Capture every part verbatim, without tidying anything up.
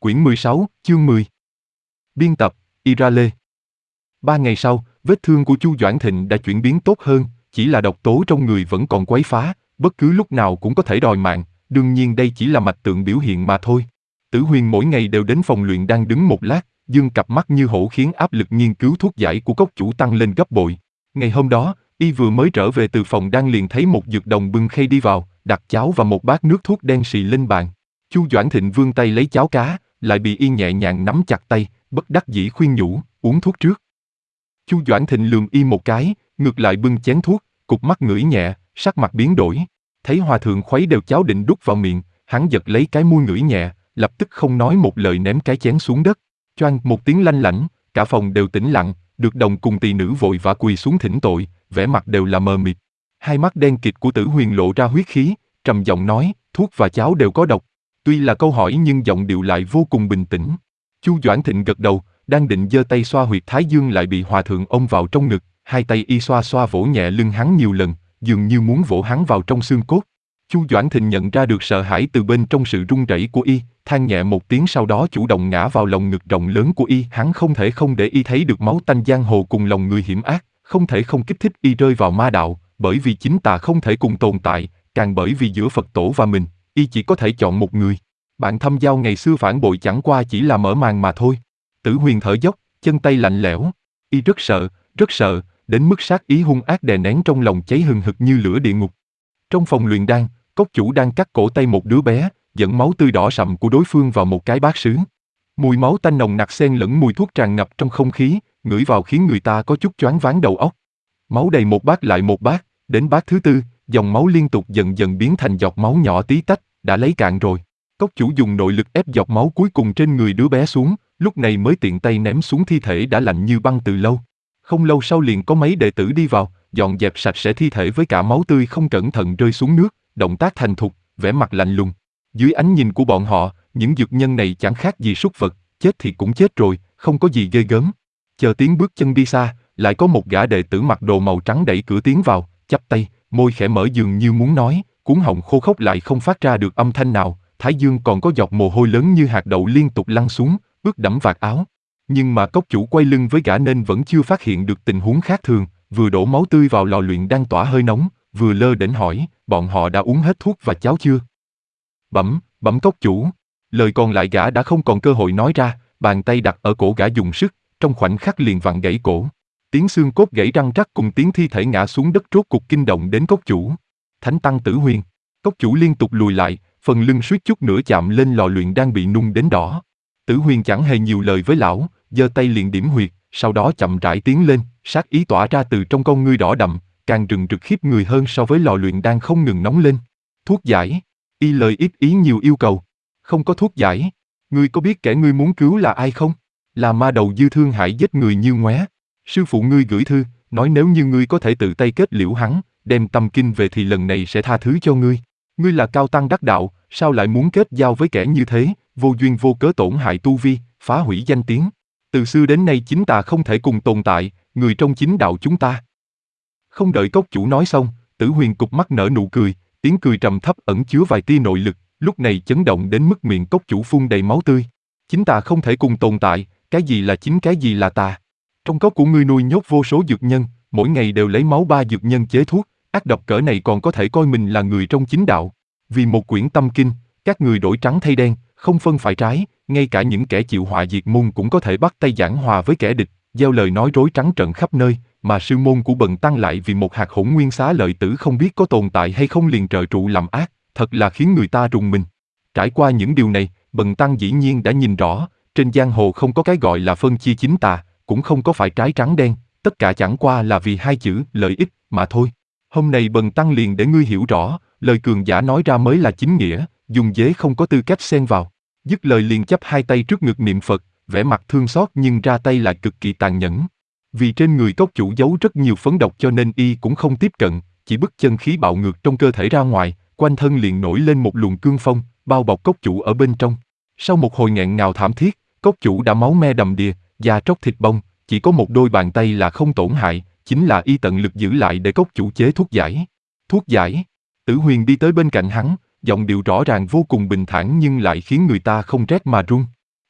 Quyển mười sáu, chương mười. Biên tập, Irale. Ba ngày sau, vết thương của Chu Doãn Thịnh đã chuyển biến tốt hơn, chỉ là độc tố trong người vẫn còn quấy phá, bất cứ lúc nào cũng có thể đòi mạng, đương nhiên đây chỉ là mạch tượng biểu hiện mà thôi. Tử Huyền mỗi ngày đều đến phòng luyện đang đứng một lát, dương cặp mắt như hổ khiến áp lực nghiên cứu thuốc giải của cốc chủ tăng lên gấp bội. Ngày hôm đó, y vừa mới trở về từ phòng đang liền thấy một dược đồng bưng khay đi vào, đặt cháo và một bát nước thuốc đen xì lên bàn. Chu Doãn Thịnh vươn tay lấy cháo cá, lại bị y nhẹ nhàng nắm chặt tay, bất đắc dĩ khuyên nhủ, uống thuốc trước. Chu Doãn Thịnh lườm y một cái, ngược lại bưng chén thuốc, cụp mắt ngửi nhẹ, sắc mặt biến đổi. Thấy hòa thượng khuấy đều cháo định đút vào miệng, hắn giật lấy cái muôi ngửi nhẹ, lập tức không nói một lời ném cái chén xuống đất. Choang một tiếng lanh lảnh, cả phòng đều tĩnh lặng, được đồng cùng tỳ nữ vội vã quỳ xuống thỉnh tội, vẻ mặt đều là mờ mịt. Hai mắt đen kịt của Tử Huyền lộ ra huyết khí, trầm giọng nói, thuốc và cháo đều có độc. Tuy là câu hỏi nhưng giọng điệu lại vô cùng bình tĩnh. Chu Doãn Thịnh gật đầu, đang định giơ tay xoa huyệt thái dương lại bị hòa thượng ôm vào trong ngực, hai tay y xoa xoa vỗ nhẹ lưng hắn nhiều lần, dường như muốn vỗ hắn vào trong xương cốt. Chu Doãn Thịnh nhận ra được sợ hãi từ bên trong sự run rẩy của y, than nhẹ một tiếng sau đó chủ động ngã vào lòng ngực rộng lớn của y. Hắn không thể không để y thấy được máu tanh giang hồ cùng lòng người hiểm ác, không thể không kích thích y rơi vào ma đạo, bởi vì chính tà không thể cùng tồn tại, càng bởi vì giữa Phật tổ và mình, y chỉ có thể chọn một người. Bạn thâm giao ngày xưa phản bội chẳng qua chỉ là mở màn mà thôi. Tử Huyền thở dốc, chân tay lạnh lẽo, y rất sợ, rất sợ, đến mức sát ý hung ác đè nén trong lòng cháy hừng hực như lửa địa ngục. Trong phòng luyện đan, cốc chủ đang cắt cổ tay một đứa bé, dẫn máu tươi đỏ sậm của đối phương vào một cái bát sứ. Mùi máu tanh nồng nặc xen lẫn mùi thuốc tràn ngập trong không khí, ngửi vào khiến người ta có chút choáng váng đầu óc. Máu đầy một bát lại một bát, đến bát thứ tư, dòng máu liên tục dần dần biến thành giọt máu nhỏ tí tách, đã lấy cạn rồi. Cốc chủ dùng nội lực ép giọt máu cuối cùng trên người đứa bé xuống, lúc này mới tiện tay ném xuống thi thể đã lạnh như băng từ lâu. Không lâu sau liền có mấy đệ tử đi vào, dọn dẹp sạch sẽ thi thể với cả máu tươi không cẩn thận rơi xuống nước, động tác thành thục, vẻ mặt lạnh lùng. Dưới ánh nhìn của bọn họ, những dược nhân này chẳng khác gì súc vật, chết thì cũng chết rồi, không có gì ghê gớm. Chờ tiếng bước chân đi xa, lại có một gã đệ tử mặc đồ màu trắng đẩy cửa tiến vào, chắp tay, môi khẽ mở dường như muốn nói, cuống họng khô khốc lại không phát ra được âm thanh nào, thái dương còn có giọt mồ hôi lớn như hạt đậu liên tục lăn xuống, ướt đẫm vạt áo. Nhưng mà cốc chủ quay lưng với gã nên vẫn chưa phát hiện được tình huống khác thường, vừa đổ máu tươi vào lò luyện đang tỏa hơi nóng, vừa lơ đễnh hỏi, bọn họ đã uống hết thuốc và cháo chưa? Bẩm, bẩm cốc chủ. Lời còn lại gã đã không còn cơ hội nói ra, bàn tay đặt ở cổ gã dùng sức, trong khoảnh khắc liền vặn gãy cổ. Tiếng xương cốt gãy răng rắc cùng tiếng thi thể ngã xuống đất rốt cục kinh động đến cốc chủ. Thánh tăng Tử Huyền. Cốc chủ liên tục lùi lại, phần lưng suýt chút nữa chạm lên lò luyện đang bị nung đến đỏ. Tử Huyền chẳng hề nhiều lời với lão, giơ tay liền điểm huyệt, sau đó chậm rãi tiến lên, sát ý tỏa ra từ trong con ngươi đỏ đậm, càng rừng rực khiếp người hơn so với lò luyện đang không ngừng nóng lên. Thuốc giải. Y lời ít ý nhiều yêu cầu. Không có thuốc giải. Ngươi có biết kẻ ngươi muốn cứu là ai không? Là ma đầu dư thương hại giết người như ngoé. Sư phụ ngươi gửi thư, nói nếu như ngươi có thể tự tay kết liễu hắn, đem tâm kinh về thì lần này sẽ tha thứ cho ngươi. Ngươi là cao tăng đắc đạo, sao lại muốn kết giao với kẻ như thế, vô duyên vô cớ tổn hại tu vi, phá hủy danh tiếng. Từ xưa đến nay chính tà không thể cùng tồn tại, người trong chính đạo chúng ta. Không đợi cốc chủ nói xong, Tử Huyền cụp mắt nở nụ cười, tiếng cười trầm thấp ẩn chứa vài tia nội lực, lúc này chấn động đến mức miệng cốc chủ phun đầy máu tươi. Chính tà không thể cùng tồn tại, cái gì là chính cái gì là tà. Trong cốc của ngươi nuôi nhốt vô số dược nhân, mỗi ngày đều lấy máu ba dược nhân chế thuốc, ác độc cỡ này còn có thể coi mình là người trong chính đạo. Vì một quyển tâm kinh, các người đổi trắng thay đen, không phân phải trái, ngay cả những kẻ chịu họa diệt môn cũng có thể bắt tay giảng hòa với kẻ địch, gieo lời nói rối trắng trợn khắp nơi, mà sư môn của Bần Tăng lại vì một hạt hỗn nguyên xá lợi tử không biết có tồn tại hay không liền trợ trụ làm ác, thật là khiến người ta rùng mình. Trải qua những điều này, Bần Tăng dĩ nhiên đã nhìn rõ, trên giang hồ không có cái gọi là phân chia chính tà, cũng không có phải trái trắng đen, tất cả chẳng qua là vì hai chữ lợi ích mà thôi. Hôm nay Bần Tăng liền để ngươi hiểu rõ, lời cường giả nói ra mới là chính nghĩa, dùng dế không có tư cách xen vào. Dứt lời liền chắp hai tay trước ngực niệm Phật, vẻ mặt thương xót nhưng ra tay lại cực kỳ tàn nhẫn. Vì trên người cốc chủ giấu rất nhiều phấn độc cho nên y cũng không tiếp cận, chỉ bức chân khí bạo ngược trong cơ thể ra ngoài, quanh thân liền nổi lên một luồng cương phong, bao bọc cốc chủ ở bên trong. Sau một hồi nghẹn ngào thảm thiết, cốc chủ đã máu me đầm đìa, da tróc thịt bong, chỉ có một đôi bàn tay là không tổn hại, chính là y tận lực giữ lại để cốc chủ chế thuốc giải. Thuốc giải. Tử Huyền đi tới bên cạnh hắn, giọng điệu rõ ràng vô cùng bình thản nhưng lại khiến người ta không rét mà run.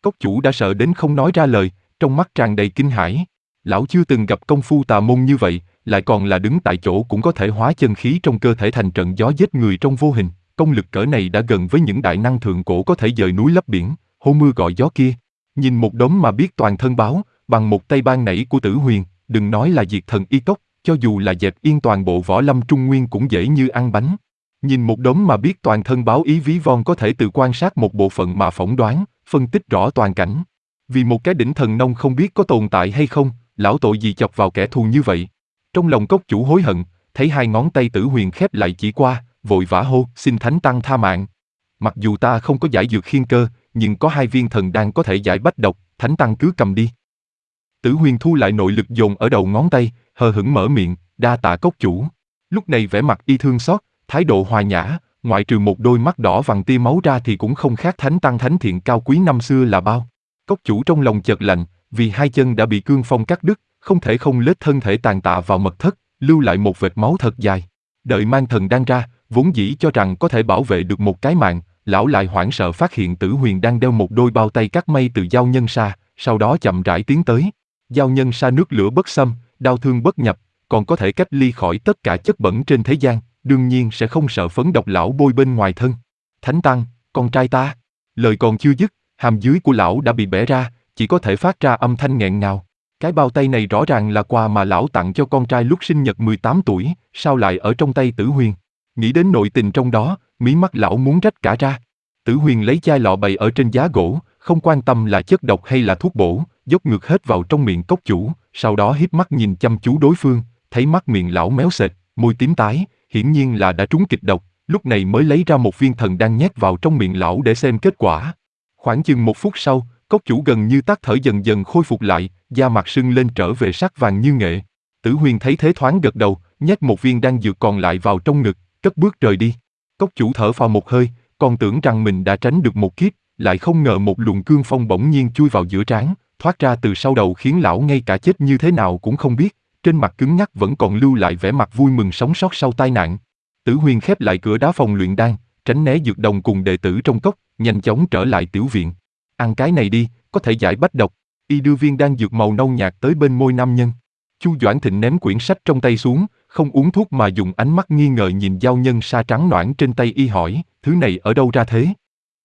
Cốc chủ đã sợ đến không nói ra lời, trong mắt tràn đầy kinh hãi. Lão chưa từng gặp công phu tà môn như vậy, lại còn là đứng tại chỗ cũng có thể hóa chân khí trong cơ thể thành trận gió giết người trong vô hình. Công lực cỡ này đã gần với những đại năng thượng cổ có thể dời núi lấp biển, hô mưa gọi gió kia. Nhìn một đống mà biết toàn thân báo, bằng một tay ban nảy của Tử Huyền, đừng nói là diệt thần y cốc, cho dù là dẹp yên toàn bộ võ lâm trung nguyên cũng dễ như ăn bánh. Nhìn một đống mà biết toàn thân báo ý ví von có thể từ quan sát một bộ phận mà phỏng đoán, phân tích rõ toàn cảnh. Vì một cái đỉnh thần nông không biết có tồn tại hay không, lão tội gì chọc vào kẻ thù như vậy. Trong lòng cốc chủ hối hận, thấy hai ngón tay Tử Huyền khép lại chỉ qua, vội vã hô, xin thánh tăng tha mạng. Mặc dù ta không có giải dược khiên cơ, nhưng có hai viên thần đan có thể giải bách độc, thánh tăng cứ cầm đi. Tử Huyền thu lại nội lực dồn ở đầu ngón tay, hờ hững mở miệng, đa tạ cốc chủ. Lúc này vẻ mặt y thương xót, thái độ hòa nhã, ngoại trừ một đôi mắt đỏ vằn tia máu ra thì cũng không khác thánh tăng thánh thiện cao quý năm xưa là bao. Cốc chủ trong lòng chợt lạnh, vì hai chân đã bị cương phong cắt đứt, không thể không lết thân thể tàn tạ vào mật thất, lưu lại một vệt máu thật dài. Đợi mang thần đan ra, vốn dĩ cho rằng có thể bảo vệ được một cái mạng, lão lại hoảng sợ phát hiện Tử Huyền đang đeo một đôi bao tay cắt mây từ dao nhân sa, sau đó chậm rãi tiến tới. Dao nhân sa nước lửa bất xâm, đau thương bất nhập, còn có thể cách ly khỏi tất cả chất bẩn trên thế gian, đương nhiên sẽ không sợ phấn độc lão bôi bên ngoài thân. Thánh tăng, con trai ta. Lời còn chưa dứt, hàm dưới của lão đã bị bẻ ra, chỉ có thể phát ra âm thanh nghẹn ngào. Cái bao tay này rõ ràng là quà mà lão tặng cho con trai lúc sinh nhật mười tám tuổi, sao lại ở trong tay Tử Huyền? Nghĩ đến nội tình trong đó, mí mắt lão muốn rách cả ra. Tử Huyền lấy chai lọ bày ở trên giá gỗ, không quan tâm là chất độc hay là thuốc bổ, dốc ngược hết vào trong miệng cốc chủ, sau đó híp mắt nhìn chăm chú đối phương, thấy mắt miệng lão méo sệt, môi tím tái, hiển nhiên là đã trúng kịch độc, lúc này mới lấy ra một viên thần đan nhét vào trong miệng lão để xem kết quả. Khoảng chừng một phút sau, cốc chủ gần như tắt thở dần dần khôi phục lại, da mặt sưng lên trở về sắc vàng như nghệ. Tử Huyền thấy thế thoáng gật đầu, nhét một viên đan dược còn lại vào trong ngực, cất bước rời đi. Cốc chủ thở phào một hơi, còn tưởng rằng mình đã tránh được một kiếp, lại không ngờ một luồng cương phong bỗng nhiên chui vào giữa trán, thoát ra từ sau đầu khiến lão ngay cả chết như thế nào cũng không biết, trên mặt cứng nhắc vẫn còn lưu lại vẻ mặt vui mừng sống sót sau tai nạn. Tử Huyền khép lại cửa đá phòng luyện đan, tránh né dược đồng cùng đệ tử trong cốc, nhanh chóng trở lại tiểu viện. Ăn cái này đi, có thể giải bách độc. Y đưa viên đan dược màu nâu nhạt tới bên môi nam nhân. Chu Doãn Thịnh ném quyển sách trong tay xuống, không uống thuốc mà dùng ánh mắt nghi ngờ nhìn dao nhân sa trắng nõn trên tay y hỏi, thứ này ở đâu ra thế?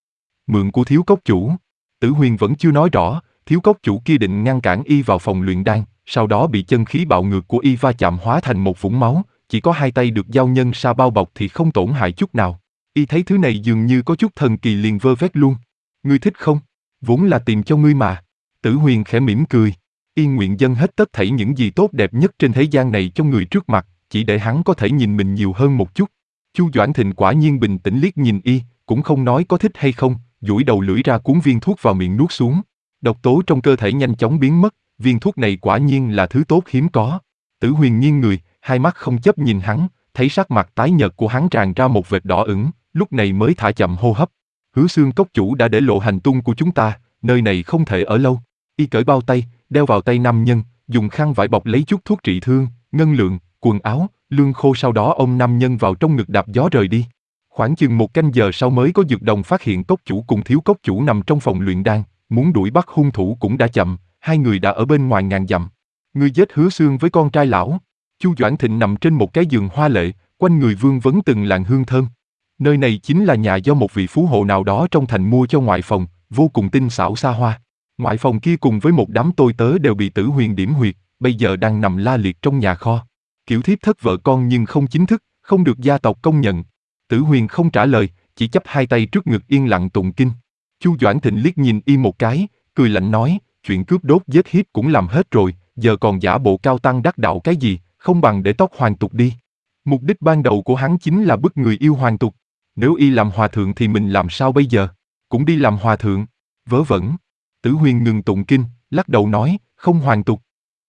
Mượn của thiếu cốc chủ. Tử Huyền vẫn chưa nói rõ, thiếu cốc chủ kia định ngăn cản y vào phòng luyện đan, sau đó bị chân khí bạo ngược của y va chạm hóa thành một vũng máu, chỉ có hai tay được dao nhân sa bao bọc thì không tổn hại chút nào. Y thấy thứ này dường như có chút thần kỳ liền vơ vét luôn. Ngươi thích không? Vốn là tìm cho ngươi mà. Tử Huyền khẽ mỉm cười. Y nguyện dâng hết tất thảy những gì tốt đẹp nhất trên thế gian này cho người trước mặt, chỉ để hắn có thể nhìn mình nhiều hơn một chút. Chu Doãn Thịnh quả nhiên bình tĩnh liếc nhìn y, cũng không nói có thích hay không, duỗi đầu lưỡi ra cuốn viên thuốc vào miệng nuốt xuống. Độc tố trong cơ thể nhanh chóng biến mất, viên thuốc này quả nhiên là thứ tốt hiếm có. Tử Huyền nghiêng người, hai mắt không chấp nhìn hắn, thấy sắc mặt tái nhợt của hắn tràn ra một vệt đỏ ửng, lúc này mới thả chậm hô hấp. Hứa Xương cốc chủ đã để lộ hành tung của chúng ta, nơi này không thể ở lâu. Y cởi bao tay, đeo vào tay nam nhân, dùng khăn vải bọc lấy chút thuốc trị thương, ngân lượng, quần áo, lương khô, sau đó ôm nam nhân vào trong ngực đạp gió rời đi. Khoảng chừng một canh giờ sau mới có dược đồng phát hiện cốc chủ cùng thiếu cốc chủ nằm trong phòng luyện đan, muốn đuổi bắt hung thủ cũng đã chậm, hai người đã ở bên ngoài ngàn dặm. Ngươi giết Hứa Xương với con trai lão. Chu Doãn Thịnh nằm trên một cái giường hoa lệ, quanh người vương vấn từng làn hương thơm. Nơi này chính là nhà do một vị phú hộ nào đó trong thành mua cho ngoại phòng, vô cùng tinh xảo xa hoa. Ngoại phòng kia cùng với một đám tôi tớ đều bị Tử Huyền điểm huyệt, bây giờ đang nằm la liệt trong nhà kho. Kiểu thiếp thất vợ con nhưng không chính thức, không được gia tộc công nhận. Tử Huyền không trả lời, chỉ chắp hai tay trước ngực yên lặng tụng kinh. Chu Doãn Thịnh liếc nhìn y một cái, cười lạnh nói, chuyện cướp đốt giết hiếp cũng làm hết rồi, giờ còn giả bộ cao tăng đắc đạo cái gì, không bằng để tóc hoàn tục đi. Mục đích ban đầu của hắn chính là bức người yêu hoàn tục. Nếu y làm hòa thượng thì mình làm sao bây giờ? Cũng đi làm hòa thượng. Vớ vẩn. Tử Huyền ngừng tụng kinh, lắc đầu nói, không hoàn tục.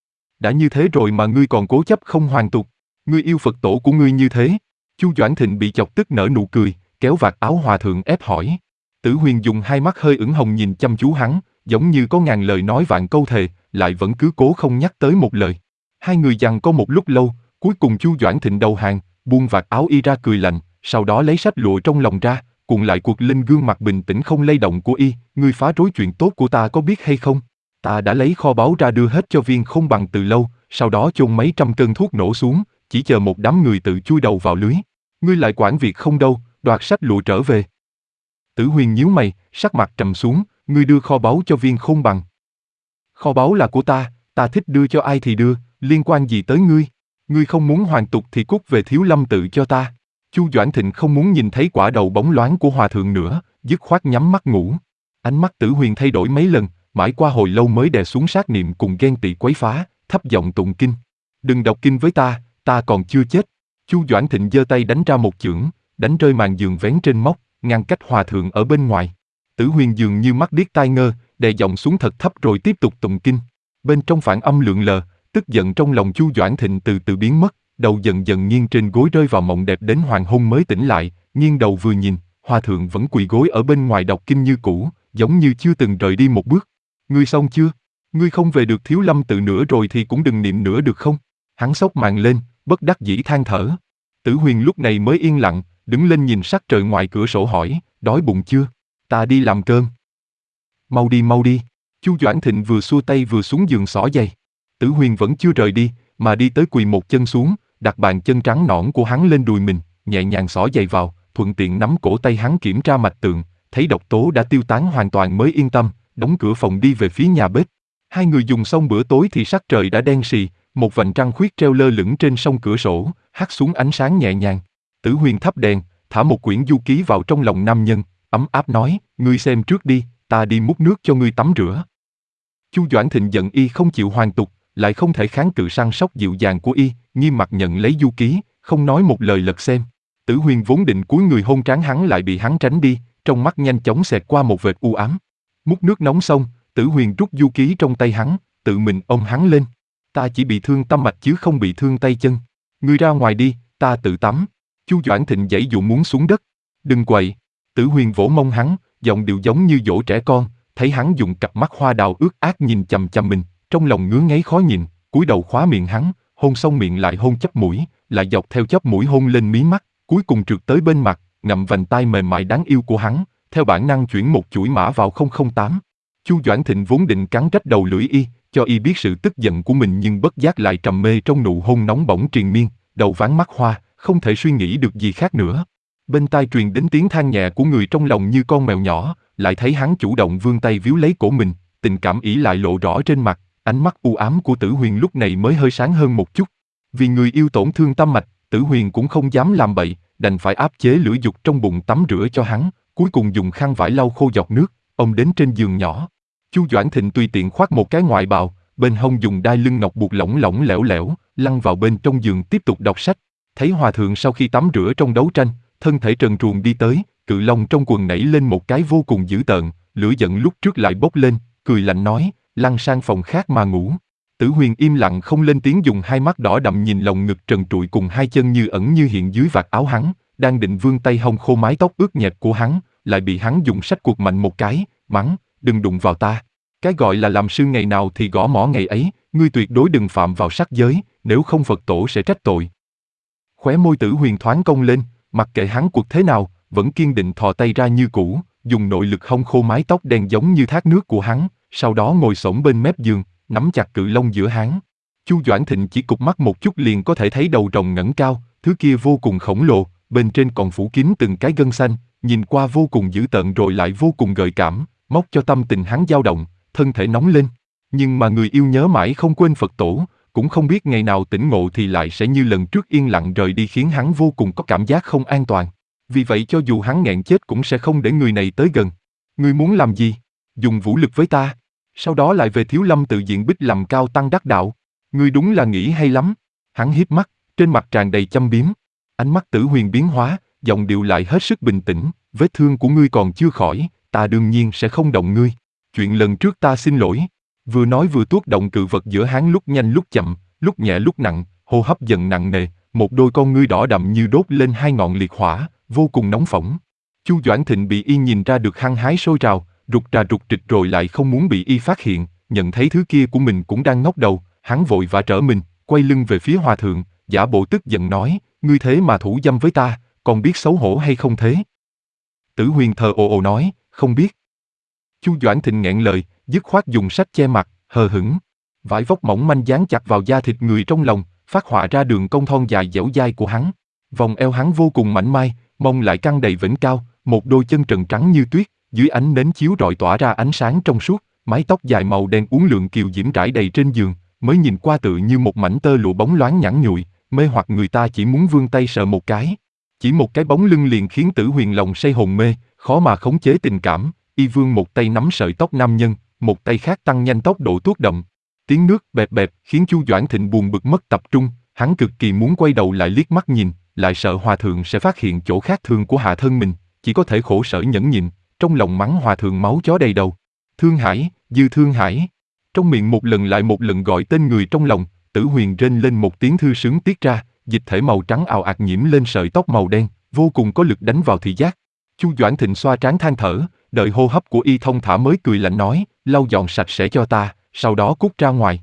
Đã như thế rồi mà ngươi còn cố chấp không hoàn tục. Ngươi yêu Phật tổ của ngươi như thế. Chu Doãn Thịnh bị chọc tức nở nụ cười, kéo vạt áo hòa thượng ép hỏi. Tử Huyền dùng hai mắt hơi ửng hồng nhìn chăm chú hắn, giống như có ngàn lời nói vạn câu thề, lại vẫn cứ cố không nhắc tới một lời. Hai người giằng co một lúc lâu, cuối cùng Chu Doãn Thịnh đầu hàng, buông vạt áo y ra cười lạnh, sau đó lấy sách lụa trong lòng ra, cuộn lại cuộc lên gương mặt bình tĩnh không lay động của y, ngươi phá rối chuyện tốt của ta có biết hay không? Ta đã lấy kho báu ra đưa hết cho Viên Không Bằng từ lâu, sau đó chôn mấy trăm cân thuốc nổ xuống, chỉ chờ một đám người tự chui đầu vào lưới. Ngươi lại quản việc không đâu, đoạt sách lụa trở về. Tử Huyền nhíu mày, sắc mặt trầm xuống, ngươi đưa kho báu cho Viên Không Bằng. Kho báu là của ta, ta thích đưa cho ai thì đưa, liên quan gì tới ngươi? Ngươi không muốn hoàn tục thì cút về Thiếu Lâm tự cho ta. Chu Doãn Thịnh không muốn nhìn thấy quả đầu bóng loáng của hòa thượng nữa, dứt khoát nhắm mắt ngủ. Ánh mắt Tử Huyền thay đổi mấy lần, mãi qua hồi lâu mới đè xuống sát niệm cùng ghen tị quấy phá, thấp giọng tụng kinh. Đừng đọc kinh với ta, ta còn chưa chết. Chu Doãn Thịnh giơ tay đánh ra một chưởng, đánh rơi màn giường vén trên móc, ngăn cách hòa thượng ở bên ngoài. Tử Huyền dường như mắt điếc tai ngơ, đè giọng xuống thật thấp rồi tiếp tục tụng kinh. Bên trong phản âm lượn lờ, tức giận trong lòng Chu Doãn Thịnh từ từ biến mất, đầu dần dần nghiêng trên gối rơi vào mộng đẹp đến hoàng hôn mới tỉnh lại, nghiêng đầu vừa nhìn, hòa thượng vẫn quỳ gối ở bên ngoài đọc kinh như cũ, giống như chưa từng rời đi một bước. Ngươi xong chưa? Ngươi không về được Thiếu Lâm tự nữa rồi thì cũng đừng niệm nữa được không? Hắn xốc màn lên, bất đắc dĩ than thở. Tử Huyền lúc này mới yên lặng, đứng lên nhìn sắc trời ngoài cửa sổ hỏi, đói bụng chưa? Ta đi làm cơm. Mau đi mau đi. Chu Doãn Thịnh vừa xua tay vừa xuống giường xỏ giày. Tử Huyền vẫn chưa rời đi, mà đi tới quỳ một chân xuống, đặt bàn chân trắng nõn của hắn lên đùi mình, nhẹ nhàng xỏ giày vào, thuận tiện nắm cổ tay hắn kiểm tra mạch tượng, thấy độc tố đã tiêu tán hoàn toàn mới yên tâm, đóng cửa phòng đi về phía nhà bếp. Hai người dùng xong bữa tối thì sắc trời đã đen sì, một vành trăng khuyết treo lơ lửng trên song cửa sổ, hắt xuống ánh sáng nhẹ nhàng. Tử Huyền thắp đèn, thả một quyển du ký vào trong lòng nam nhân, ấm áp nói, ngươi xem trước đi, ta đi múc nước cho ngươi tắm rửa. Chu Doãn Thịnh giận y không chịu hoàn tục, lại không thể kháng cự săn sóc dịu dàng của y, nghiêm mặt nhận lấy du ký, không nói một lời lật xem. Tử Huyền vốn định cúi người hôn trán hắn lại bị hắn tránh đi, trong mắt nhanh chóng xẹt qua một vệt u ám. Múc nước nóng xong, Tử Huyền rút du ký trong tay hắn, tự mình ôm hắn lên. Ta chỉ bị thương tâm mạch chứ không bị thương tay chân. Ngươi ra ngoài đi, ta tự tắm. Chu Doãn Thịnh giãy dụ muốn xuống đất. Đừng quậy. Tử Huyền vỗ mông hắn, giọng điệu giống như dỗ trẻ con, thấy hắn dùng cặp mắt hoa đào ướt át nhìn chằm chằm mình, trong lòng ngứa ngáy khó nhìn, cúi đầu khóa miệng hắn, hôn xong miệng lại hôn chóp mũi, lại dọc theo chóp mũi hôn lên mí mắt, cuối cùng trượt tới bên mặt, ngậm vành tai mềm mại đáng yêu của hắn, theo bản năng chuyển một chuỗi mã vào không không tám. Chu Doãn Thịnh vốn định cắn rách đầu lưỡi y, cho y biết sự tức giận của mình nhưng bất giác lại trầm mê trong nụ hôn nóng bỏng triền miên, đầu váng mắt hoa, không thể suy nghĩ được gì khác nữa. Bên tai truyền đến tiếng than nhẹ của người trong lòng như con mèo nhỏ, lại thấy hắn chủ động vươn tay víu lấy cổ mình, tình cảm ỷ lại lộ rõ trên mặt, ánh mắt u ám của Tử Huyền lúc này mới hơi sáng hơn một chút. Vì người yêu tổn thương tâm mạch, Tử Huyền cũng không dám làm bậy, đành phải áp chế lửa dục trong bụng tắm rửa cho hắn, cuối cùng dùng khăn vải lau khô giọt nước, ông đến trên giường nhỏ. Chu Doãn Thịnh tùy tiện khoác một cái ngoại bào, bên hông dùng đai lưng ngọc buộc lỏng lỏng lẻo lẻo, lăn vào bên trong giường tiếp tục đọc sách. Thấy hòa thượng sau khi tắm rửa trong đấu tranh, thân thể trần truồng đi tới, cự long trong quần nảy lên một cái vô cùng dữ tợn, lửa giận lúc trước lại bốc lên, cười lạnh nói, lăn sang phòng khác mà ngủ. Tử Huyền im lặng không lên tiếng, dùng hai mắt đỏ đậm nhìn lồng ngực trần trụi cùng hai chân như ẩn như hiện dưới vạt áo hắn, đang định vươn tay hông khô mái tóc ướt nhẹp của hắn, lại bị hắn dùng sách quật mạnh một cái, mắng, đừng đụng vào ta. Cái gọi là làm sư ngày nào thì gõ mõ ngày ấy, ngươi tuyệt đối đừng phạm vào sắc giới, nếu không Phật tổ sẽ trách tội. Khóe môi Tử Huyền thoáng cong lên, mặc kệ hắn quật thế nào, vẫn kiên định thò tay ra như cũ, dùng nội lực hông khô mái tóc đen giống như thác nước của hắn, sau đó ngồi xổm bên mép giường, nắm chặt cự long giữa hắn. Chu Doãn Thịnh chỉ cụp mắt một chút liền có thể thấy đầu rồng ngẩng cao, thứ kia vô cùng khổng lồ, bên trên còn phủ kín từng cái gân xanh, nhìn qua vô cùng dữ tợn rồi lại vô cùng gợi cảm, móc cho tâm tình hắn dao động, thân thể nóng lên. Nhưng mà người yêu nhớ mãi không quên Phật tổ, cũng không biết ngày nào tỉnh ngộ thì lại sẽ như lần trước yên lặng rời đi khiến hắn vô cùng có cảm giác không an toàn. Vì vậy cho dù hắn nghẹn chết cũng sẽ không để người này tới gần. Ngươi muốn làm gì? Dùng vũ lực với ta, sau đó lại về Thiếu Lâm tự diện bích làm cao tăng đắc đạo. Ngươi đúng là nghĩ hay lắm. Hắn hiếp mắt, trên mặt tràn đầy châm biếm. Ánh mắt Tử Huyền biến hóa, giọng điệu lại hết sức bình tĩnh. Vết thương của ngươi còn chưa khỏi, ta đương nhiên sẽ không động ngươi. Chuyện lần trước ta xin lỗi. Vừa nói vừa tuốt động cự vật giữa hắn lúc nhanh lúc chậm, lúc nhẹ lúc nặng, hô hấp dần nặng nề, một đôi con ngươi đỏ đậm như đốt lên hai ngọn liệt hỏa, vô cùng nóng phỏng. Chu Doãn Thịnh bị y nhìn ra được hăng hái sôi trào, rụt rà rụt rịch rồi lại không muốn bị y phát hiện, nhận thấy thứ kia của mình cũng đang ngóc đầu, hắn vội vã trở mình, quay lưng về phía hòa thượng, giả bộ tức giận nói, ngươi thế mà thủ dâm với ta, còn biết xấu hổ hay không thế? Tử Huyền thờ ồ ồ nói, không biết. Chu Doãn Thịnh nghẹn lời, dứt khoát dùng sách che mặt, hờ hững. Vải vóc mỏng manh dán chặt vào da thịt người trong lòng, phát họa ra đường cong thon dài dẻo dai của hắn. Vòng eo hắn vô cùng mảnh mai, mông lại căng đầy vểnh cao, một đôi chân trần trắng như tuyết, dưới ánh nến chiếu rọi tỏa ra ánh sáng trong suốt, mái tóc dài màu đen uốn lượn kiều diễm trải đầy trên giường, mới nhìn qua tự như một mảnh tơ lụa bóng loáng nhẵn nhụi, mê hoặc người ta chỉ muốn vươn tay sờ một cái. Chỉ một cái bóng lưng liền khiến Tử Huyền lòng say hồn mê, khó mà khống chế tình cảm, y vương một tay nắm sợi tóc nam nhân, một tay khác tăng nhanh tốc độ tuốt động. Tiếng nước bẹp bẹp khiến Chu Doãn Thịnh buồn bực mất tập trung, hắn cực kỳ muốn quay đầu lại liếc mắt nhìn, lại sợ hòa thượng sẽ phát hiện chỗ khác thường của hạ thân mình, chỉ có thể khổ sở nhẫn nhịn, trong lòng mắng hòa thượng máu chó đầy đầu. Thương Hải, Dư Thương Hải. Trong miệng một lần lại một lần gọi tên người trong lòng, Tử Huyền rên lên một tiếng thư sướng tiết ra, dịch thể màu trắng ào ạt nhiễm lên sợi tóc màu đen, vô cùng có lực đánh vào thị giác. Chu Doãn Thịnh xoa trán than thở, đợi hô hấp của y thông thả mới cười lạnh nói, lau dọn sạch sẽ cho ta, sau đó cút ra ngoài.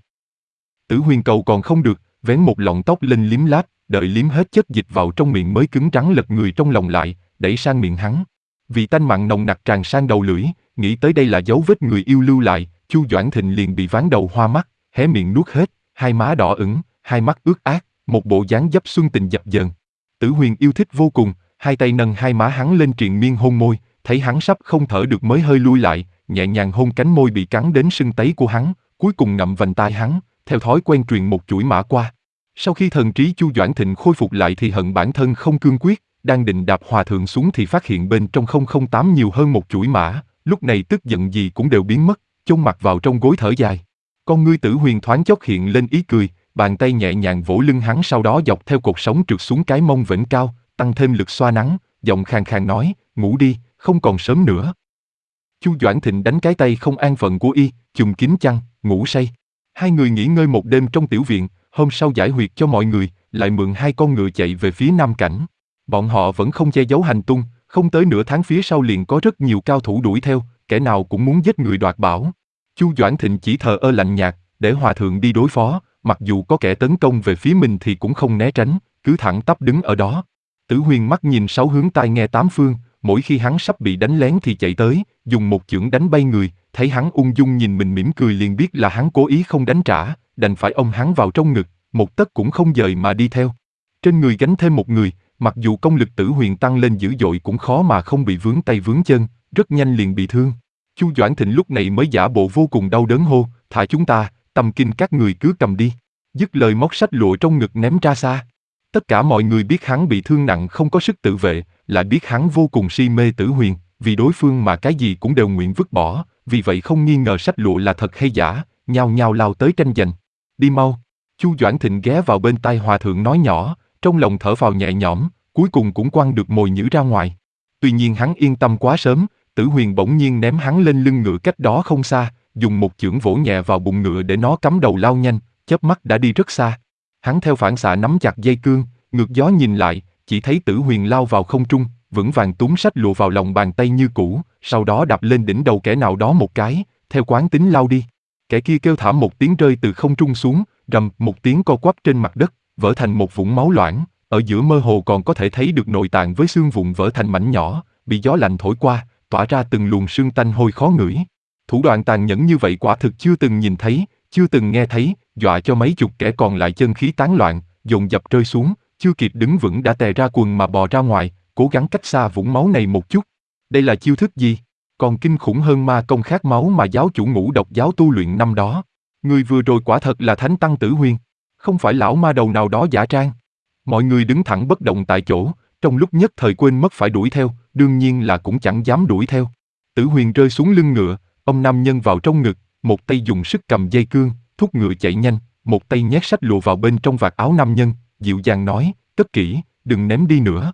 Tử Huyền cầu còn không được, vén một lọn tóc lên liếm láp, đợi liếm hết chất dịch vào trong miệng mới cứng rắn lật người trong lòng lại, đẩy sang miệng hắn. Vị tanh mặn nồng nặc tràn sang đầu lưỡi, nghĩ tới đây là dấu vết người yêu lưu lại, Chu Doãn Thịnh liền bị ván đầu hoa mắt, hé miệng nuốt hết, hai má đỏ ửng, hai mắt ướt át, một bộ dáng dấp xuân tình dập dờn. Tử Huyền yêu thích vô cùng, hai tay nâng hai má hắn lên triền miên hôn môi, thấy hắn sắp không thở được mới hơi lui lại, nhẹ nhàng hôn cánh môi bị cắn đến sưng tấy của hắn, cuối cùng ngậm vành tai hắn, theo thói quen truyền một chuỗi mã qua. Sau khi thần trí Chu Doãn Thịnh khôi phục lại thì hận bản thân không cương quyết, đang định đạp hòa thượng xuống thì phát hiện bên trong không không tám nhiều hơn một chuỗi mã, lúc này tức giận gì cũng đều biến mất, chôn mặt vào trong gối thở dài. Con ngươi Tử Huyền thoáng chốc hiện lên ý cười, bàn tay nhẹ nhàng vỗ lưng hắn, sau đó dọc theo cột sống trượt xuống cái mông vểnh cao, tăng thêm lực xoa nắng, giọng khàn khàn nói, ngủ đi, không còn sớm nữa. Chu Doãn Thịnh đánh cái tay không an phận của y, chùm kín chăn, ngủ say. Hai người nghỉ ngơi một đêm trong tiểu viện, hôm sau giải huyệt cho mọi người, lại mượn hai con ngựa chạy về phía Nam Cảnh. Bọn họ vẫn không che giấu hành tung, không tới nửa tháng phía sau liền có rất nhiều cao thủ đuổi theo, kẻ nào cũng muốn giết người đoạt bảo. Chu Doãn Thịnh chỉ thờ ơ lạnh nhạt, để hòa thượng đi đối phó, mặc dù có kẻ tấn công về phía mình thì cũng không né tránh, cứ thẳng tắp đứng ở đó. Tử Huyền mắt nhìn sáu hướng tai nghe tám phương, mỗi khi hắn sắp bị đánh lén thì chạy tới, dùng một chưởng đánh bay người, thấy hắn ung dung nhìn mình mỉm cười liền biết là hắn cố ý không đánh trả, đành phải ôm hắn vào trong ngực, một tấc cũng không dời mà đi theo. Trên người gánh thêm một người, mặc dù công lực Tử Huyền tăng lên dữ dội cũng khó mà không bị vướng tay vướng chân, rất nhanh liền bị thương. Chu Doãn Thịnh lúc này mới giả bộ vô cùng đau đớn hô, thả chúng ta, tâm kinh các người cứ cầm đi. Dứt lời móc sách lụa trong ngực ném ra xa. Tất cả mọi người biết hắn bị thương nặng không có sức tự vệ, lại biết hắn vô cùng si mê Tử Huyền, vì đối phương mà cái gì cũng đều nguyện vứt bỏ, vì vậy không nghi ngờ sách lụa là thật hay giả, nhao nhao lao tới tranh giành. Đi mau. Chu Doãn Thịnh ghé vào bên tai hòa thượng nói nhỏ, trong lòng thở phào nhẹ nhõm, cuối cùng cũng quăng được mồi nhử ra ngoài. Tuy nhiên hắn yên tâm quá sớm, Tử Huyền bỗng nhiên ném hắn lên lưng ngựa cách đó không xa, dùng một chưởng vỗ nhẹ vào bụng ngựa để nó cắm đầu lao nhanh, chớp mắt đã đi rất xa. Hắn theo phản xạ nắm chặt dây cương, ngược gió nhìn lại, chỉ thấy Tử Huyền lao vào không trung, vững vàng túm sách lụa vào lòng bàn tay như cũ, sau đó đạp lên đỉnh đầu kẻ nào đó một cái, theo quán tính lao đi. Kẻ kia kêu thảm một tiếng rơi từ không trung xuống, rầm một tiếng co quắp trên mặt đất, vỡ thành một vũng máu loãng, ở giữa mơ hồ còn có thể thấy được nội tạng với xương vụn vỡ thành mảnh nhỏ, bị gió lạnh thổi qua, tỏa ra từng luồng sương tanh hôi khó ngửi. Thủ đoạn tàn nhẫn như vậy quả thực chưa từng nhìn thấy, chưa từng nghe thấy, dọa cho mấy chục kẻ còn lại chân khí tán loạn, dồn dập rơi xuống, chưa kịp đứng vững đã tè ra quần mà bò ra ngoài, cố gắng cách xa vũng máu này một chút. Đây là chiêu thức gì? Còn kinh khủng hơn ma công khát máu mà giáo chủ Ngũ Độc giáo tu luyện năm đó. Người vừa rồi quả thật là Thánh Tăng Tử Huyền, không phải lão ma đầu nào đó giả trang. Mọi người đứng thẳng bất động tại chỗ, trong lúc nhất thời quên mất phải đuổi theo, đương nhiên là cũng chẳng dám đuổi theo. Tử Huyền rơi xuống lưng ngựa, ôm nam nhân vào trong ngực, một tay dùng sức cầm dây cương, thúc ngựa chạy nhanh, một tay nhét sách lụa vào bên trong vạt áo nam nhân, dịu dàng nói, cất kỹ, đừng ném đi nữa.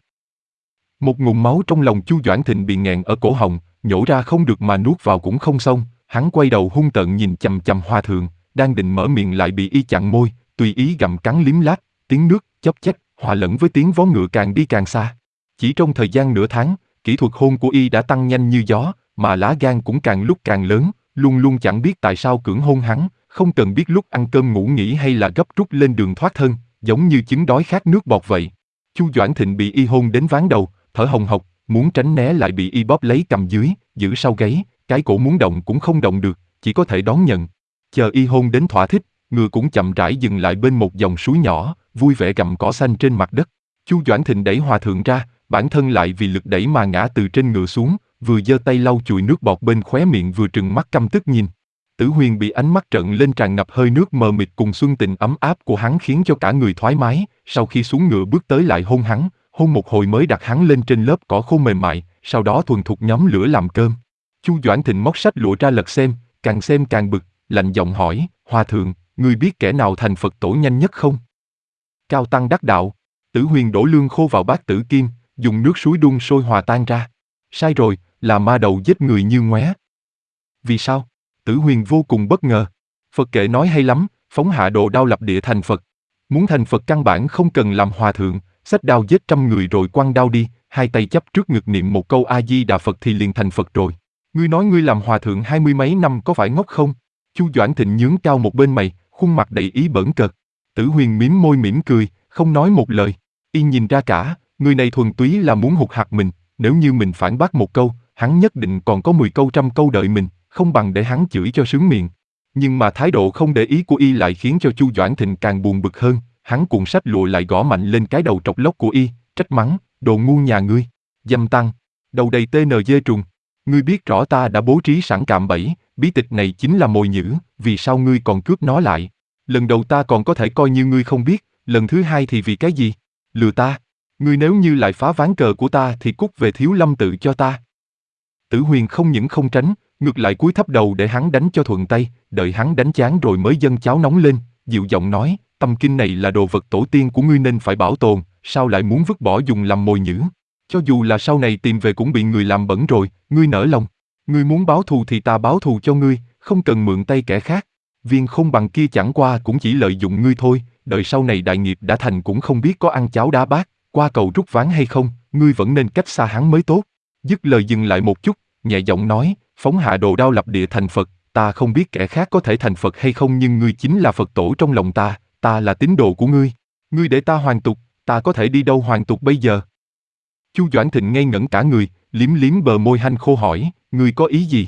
Một ngụm máu trong lòng Chu Doãn Thịnh bị nghẹn ở cổ họng, nhổ ra không được mà nuốt vào cũng không xong, hắn quay đầu hung tợn nhìn chằm chằm hòa thượng, đang định mở miệng lại bị y chặn môi, tùy ý gặm cắn liếm láp, tiếng nước chốc chách hòa lẫn với tiếng vó ngựa càng đi càng xa. Chỉ trong thời gian nửa tháng, kỹ thuật hôn của y đã tăng nhanh như gió, mà lá gan cũng càng lúc càng lớn, luôn luôn chẳng biết tại sao cưỡng hôn hắn, không cần biết lúc ăn cơm ngủ nghỉ hay là gấp rút lên đường thoát thân, giống như trứng đói khát nước bọt vậy. Chu Doãn Thịnh bị y hôn đến ván đầu, thở hồng hộc, muốn tránh né lại bị y bóp lấy cầm dưới, giữ sau gáy, cái cổ muốn động cũng không động được, chỉ có thể đón nhận. Chờ y hôn đến thỏa thích, ngựa cũng chậm rãi dừng lại bên một dòng suối nhỏ, vui vẻ gặm cỏ xanh trên mặt đất. Chu Doãn Thịnh đẩy hòa thượng ra, bản thân lại vì lực đẩy mà ngã từ trên ngựa xuống, vừa giơ tay lau chùi nước bọt bên khóe miệng vừa trừng mắt căm tức nhìn. Tử Huyền bị ánh mắt trợn lên tràn ngập hơi nước mờ mịt cùng xuân tình ấm áp của hắn khiến cho cả người thoải mái, sau khi xuống ngựa bước tới lại hôn hắn, hôn một hồi mới đặt hắn lên trên lớp cỏ khô mềm mại, sau đó thuần thục nhóm lửa làm cơm. Chu Doãn Thịnh móc sách lụa ra lật xem, càng xem càng bực, lạnh giọng hỏi, Hòa thượng, ngươi biết kẻ nào thành Phật tổ nhanh nhất không? Cao tăng đắc đạo. Tử Huyền đổ lương khô vào bát tử kim, dùng nước suối đun sôi hòa tan ra. Sai rồi, là ma đầu giết người như ngoé. Vì sao? Tử Huyền vô cùng bất ngờ. Phật kệ nói hay lắm, phóng hạ đồ đao lập địa thành Phật. Muốn thành Phật căn bản không cần làm hòa thượng, xách đao giết trăm người rồi quăng đao đi, hai tay chắp trước ngực niệm một câu A-di-đà Phật thì liền thành Phật rồi. Ngươi nói ngươi làm hòa thượng hai mươi mấy năm có phải ngốc không? Chu Doãn Thịnh nhướng cao một bên mày, khuôn mặt đầy ý bỡn cợt. Tử Huyền mím môi mỉm cười, không nói một lời. Y nhìn ra cả, người này thuần túy là muốn hụt hạt mình, nếu như mình phản bác một câu, hắn nhất định còn có mười câu trăm câu đợi mình, không bằng để hắn chửi cho sướng miệng. Nhưng mà thái độ không để ý của Y lại khiến cho Chu Doãn Thịnh càng buồn bực hơn, hắn cuộn sách lụa lại gõ mạnh lên cái đầu trọc lóc của Y, trách mắng, đồ ngu nhà ngươi, dâm tăng, đầu đầy tê nờ dê trùng. Ngươi biết rõ ta đã bố trí sẵn cạm bẫy, bí tịch này chính là mồi nhử, vì sao ngươi còn cướp nó lại? Lần đầu ta còn có thể coi như ngươi không biết, lần thứ hai thì vì cái gì? Lừa ta? Ngươi nếu như lại phá ván cờ của ta thì cút về Thiếu Lâm tự cho ta. Tử Huyền không những không tránh, ngược lại cúi thấp đầu để hắn đánh cho thuận tay, đợi hắn đánh chán rồi mới dâng cháo nóng lên, dịu giọng nói, tâm kinh này là đồ vật tổ tiên của ngươi nên phải bảo tồn, sao lại muốn vứt bỏ dùng làm mồi nhử? Cho dù là sau này tìm về cũng bị người làm bẩn rồi, ngươi nỡ lòng. Ngươi muốn báo thù thì ta báo thù cho ngươi, không cần mượn tay kẻ khác. Viên Khôn Bằng kia chẳng qua cũng chỉ lợi dụng ngươi thôi, đợi sau này đại nghiệp đã thành cũng không biết có ăn cháo đá bát, qua cầu rút ván hay không, ngươi vẫn nên cách xa hắn mới tốt. Dứt lời dừng lại một chút, nhẹ giọng nói, phóng hạ đồ đao lập địa thành Phật, ta không biết kẻ khác có thể thành Phật hay không nhưng ngươi chính là Phật tổ trong lòng ta, ta là tín đồ của ngươi. Ngươi để ta hoàn tục, ta có thể đi đâu hoàn tục bây giờ? Chu Doãn Thịnh ngây ngẩn cả người, liếm liếm bờ môi hanh khô hỏi, ngươi có ý gì?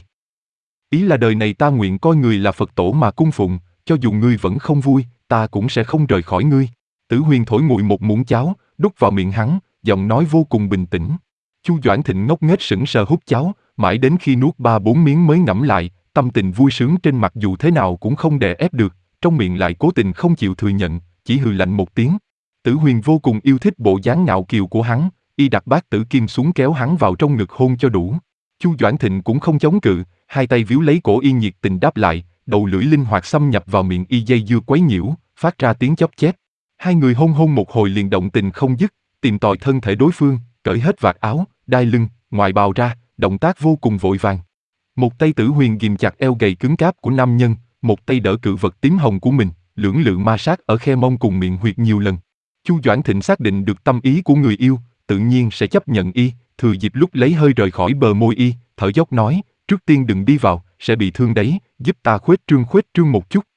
Ý là đời này ta nguyện coi người là Phật tổ mà cung phụng, cho dù ngươi vẫn không vui, ta cũng sẽ không rời khỏi ngươi. Tử Huyền thổi nguội một muỗng cháo, đút vào miệng hắn, giọng nói vô cùng bình tĩnh. Chu Doãn Thịnh ngốc nghếch sững sờ hút cháo, mãi đến khi nuốt ba bốn miếng mới ngẫm lại, tâm tình vui sướng trên mặt dù thế nào cũng không đè ép được, trong miệng lại cố tình không chịu thừa nhận, chỉ hừ lạnh một tiếng. Tử Huyền vô cùng yêu thích bộ dáng ngạo kiều của hắn, Y đặt bát tử kim xuống kéo hắn vào trong ngực hôn cho đủ. Chu Doãn Thịnh cũng không chống cự, hai tay víu lấy cổ Y nhiệt tình đáp lại, đầu lưỡi linh hoạt xâm nhập vào miệng Y dây dưa quấy nhiễu, phát ra tiếng chóp chép. Hai người hôn hôn một hồi liền động tình không dứt, tìm tòi thân thể đối phương, cởi hết vạt áo, đai lưng, ngoài bào ra, động tác vô cùng vội vàng. Một tay Tử Huyền ghìm chặt eo gầy cứng cáp của nam nhân, một tay đỡ cự vật tím hồng của mình, lưỡng lự ma sát ở khe mông cùng miệng huyệt nhiều lần. Chu Doãn Thịnh xác định được tâm ý của người yêu, tự nhiên sẽ chấp nhận Y, thừa dịp lúc lấy hơi rời khỏi bờ môi Y, thở dốc nói, trước tiên đừng đi vào, sẽ bị thương đấy, giúp ta khuếch trương khuếch trương một chút.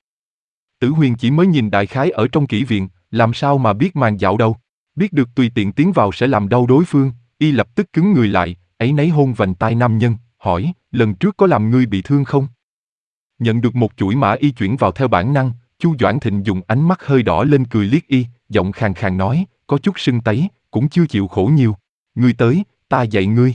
Tử Huyền chỉ mới nhìn đại khái ở trong kỹ viện, làm sao mà biết màn dạo đâu, biết được tùy tiện tiến vào sẽ làm đau đối phương, Y lập tức cứng người lại, áy náy hôn vành tai nam nhân, hỏi, lần trước có làm ngươi bị thương không? Nhận được một chuỗi mã Y chuyển vào theo bản năng, Chu Doãn Thịnh dùng ánh mắt hơi đỏ lên cười liếc Y, giọng khàn khàn nói, có chút sưng tấy, cũng chưa chịu khổ nhiều. Ngươi tới, ta dạy ngươi.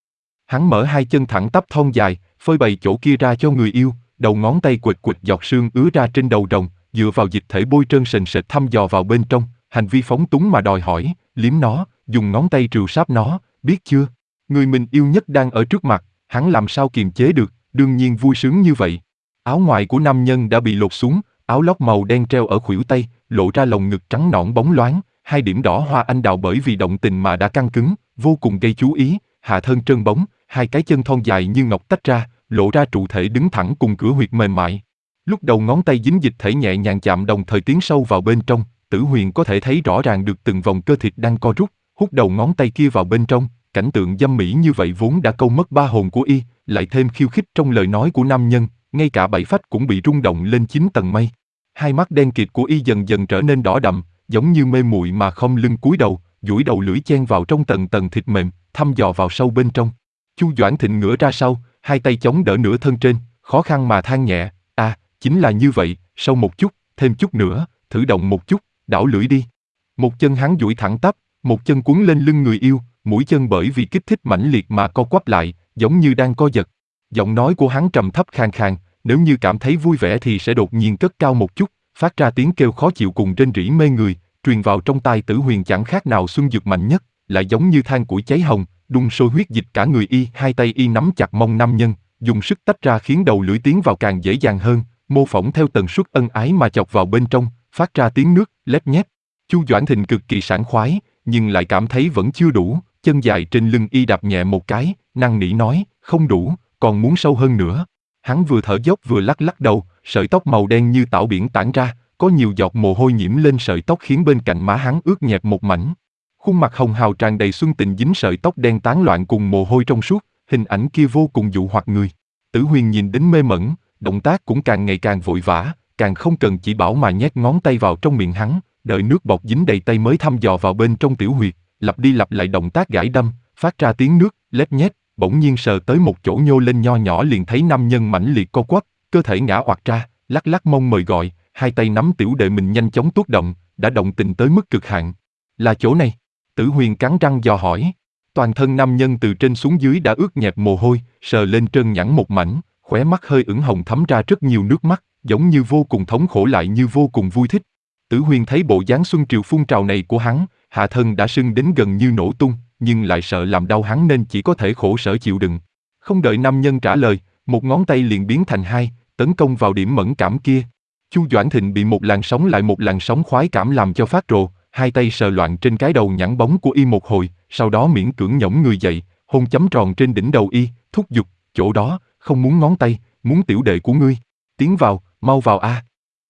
Hắn mở hai chân thẳng tắp thon dài, phơi bày chỗ kia ra cho người yêu, đầu ngón tay quệt quệt giọt sương ứa ra trên đầu rồng, dựa vào dịch thể bôi trơn sền sệt thăm dò vào bên trong, hành vi phóng túng mà đòi hỏi, liếm nó, dùng ngón tay trừu sáp nó, biết chưa? Người mình yêu nhất đang ở trước mặt, hắn làm sao kiềm chế được, đương nhiên vui sướng như vậy. Áo ngoài của nam nhân đã bị lột xuống, áo lót màu đen treo ở khuỷu tay, lộ ra lồng ngực trắng nõn bóng loáng, hai điểm đỏ hoa anh đào bởi vì động tình mà đã căng cứng, vô cùng gây chú ý, hạ thân trơn bóng, hai cái chân thon dài như ngọc tách ra, lộ ra trụ thể đứng thẳng cùng cửa huyệt mềm mại. Lúc đầu ngón tay dính dịch thể nhẹ nhàng chạm đồng thời tiến sâu vào bên trong, Tử Huyền có thể thấy rõ ràng được từng vòng cơ thịt đang co rút, hút đầu ngón tay kia vào bên trong, cảnh tượng dâm mỹ như vậy vốn đã câu mất ba hồn của Y, lại thêm khiêu khích trong lời nói của nam nhân, ngay cả bảy phách cũng bị rung động lên chín tầng mây. Hai mắt đen kịt của Y dần dần trở nên đỏ đậm, giống như mê muội mà không lưng cúi đầu, duỗi đầu lưỡi chen vào trong tầng tầng thịt mềm, thăm dò vào sâu bên trong. Chu Doãn Thịnh ngửa ra sau, hai tay chống đỡ nửa thân trên, khó khăn mà than nhẹ, à, chính là như vậy, sâu một chút, thêm chút nữa, thử động một chút, đảo lưỡi đi. Một chân hắn duỗi thẳng tắp, một chân quấn lên lưng người yêu, mũi chân bởi vì kích thích mãnh liệt mà co quắp lại, giống như đang co giật. Giọng nói của hắn trầm thấp khàn khàn, nếu như cảm thấy vui vẻ thì sẽ đột nhiên cất cao một chút, phát ra tiếng kêu khó chịu cùng rên rỉ mê người, truyền vào trong tai Tử Huyền chẳng khác nào xuân dược mạnh nhất, lại giống như than củi cháy hồng, đun sôi huyết dịch cả người y. Hai tay y nắm chặt mông nam nhân, dùng sức tách ra khiến đầu lưỡi tiến vào càng dễ dàng hơn, mô phỏng theo tần suất ân ái mà chọc vào bên trong, phát ra tiếng nước lép nhép. Chu Doãn Thịnh cực kỳ sảng khoái, nhưng lại cảm thấy vẫn chưa đủ, chân dài trên lưng y đạp nhẹ một cái, năn nỉ nói, không đủ, còn muốn sâu hơn nữa. Hắn vừa thở dốc vừa lắc lắc đầu, sợi tóc màu đen như tảo biển tản ra, có nhiều giọt mồ hôi nhiễm lên sợi tóc khiến bên cạnh má hắn ướt nhẹp một mảnh. Khuôn mặt hồng hào tràn đầy xuân tình dính sợi tóc đen tán loạn cùng mồ hôi trong suốt, hình ảnh kia vô cùng dụ hoặc người. Tử Huyền nhìn đến mê mẩn, động tác cũng càng ngày càng vội vã, càng không cần chỉ bảo mà nhét ngón tay vào trong miệng hắn, đợi nước bọt dính đầy tay mới thăm dò vào bên trong tiểu huyệt, lặp đi lặp lại động tác gãi đâm, phát ra tiếng nước lép nhép. Bỗng nhiên sờ tới một chỗ nhô lên nho nhỏ liền thấy nam nhân mãnh liệt co quắp, cơ thể ngã oặt ra, lắc lắc mông mời gọi, hai tay nắm tiểu đệ mình nhanh chóng tuốt động, đã động tình tới mức cực hạn. Là chỗ này? Tử Huyền cắn răng dò hỏi. Toàn thân nam nhân từ trên xuống dưới đã ướt nhẹp mồ hôi, sờ lên trơn nhẵn một mảnh, khóe mắt hơi ửng hồng thấm ra rất nhiều nước mắt, giống như vô cùng thống khổ lại như vô cùng vui thích. Tử Huyền thấy bộ dáng xuân triều phun trào này của hắn, hạ thân đã sưng đến gần như nổ tung, nhưng lại sợ làm đau hắn nên chỉ có thể khổ sở chịu đựng. Không đợi nam nhân trả lời, một ngón tay liền biến thành hai, tấn công vào điểm mẫn cảm kia. Chu Doãn Thịnh bị một làn sóng lại một làn sóng khoái cảm làm cho phát rồ, hai tay sờ loạn trên cái đầu nhẵn bóng của y một hồi, sau đó miễn cưỡng nhổm người dậy, hôn chấm tròn trên đỉnh đầu y, thúc giục, chỗ đó, không muốn ngón tay, muốn tiểu đệ của ngươi. Tiến vào, mau vào a.